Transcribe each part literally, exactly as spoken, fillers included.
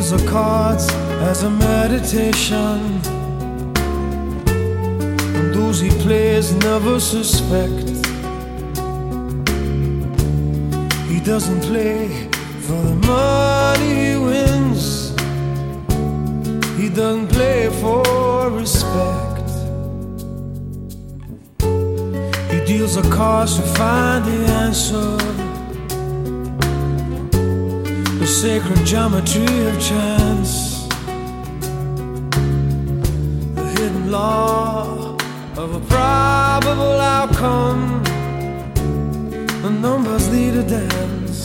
deals the cards as a meditation, and those he plays never suspect. He doesn't play for the money he wins, he doesn't play for respect. He deals the cards to find the answer, the sacred geometry of chance, the hidden law of a probable outcome. The numbers lead a dance.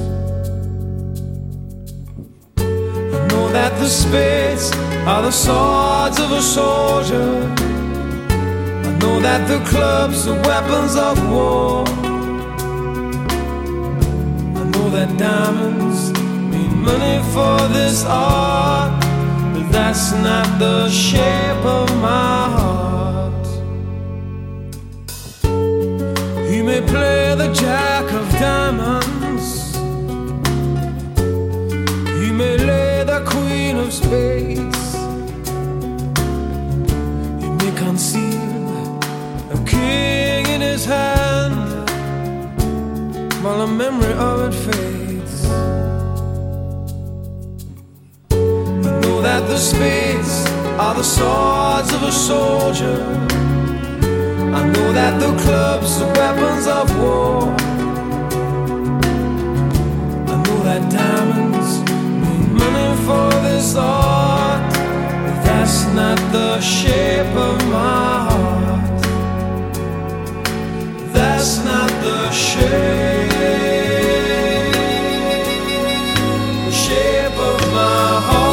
I know that the spades are the swords of a soldier. I know that the clubs are weapons of war. I know that diamonds mean money for this art, but that's not the shape of my heart. He may play the jack of diamonds, he may lay the queen of spades, he may conceal a king in his hand while the memory of it fades. I know that the spades are the swords of a soldier. I know that the clubs are weapons of war. I know that diamonds mean money for this art, but that's not the shape of my heart. That's not the shape, the shape of my heart.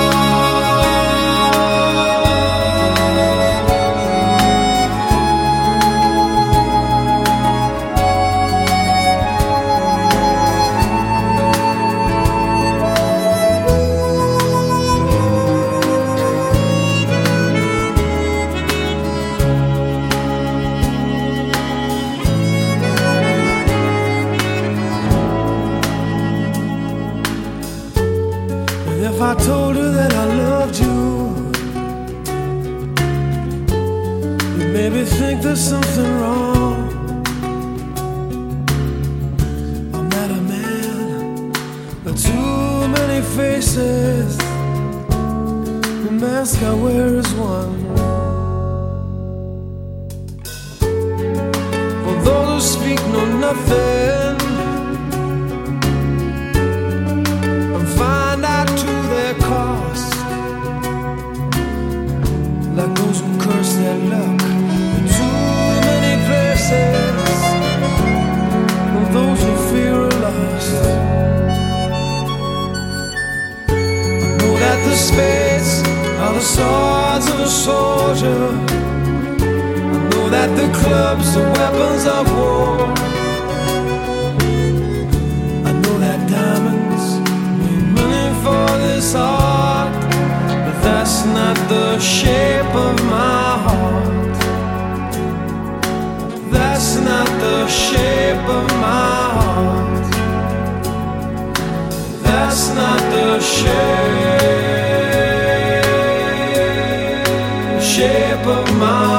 If I told you that I loved you, you maybe think there's something wrong. I'm not a man with too many faces, the mask I wear is one. For those who speak know nothing and find out to their cost, like those who curse their luck in too many places, and those who fear are lost. I know that the spades are the swords of a soldier. I know that the clubs are weapons of war. I know that diamonds mean money for this art, but that's not the shape of my heart. That's not the shape of my heart. That's not the shape, shape of my heart.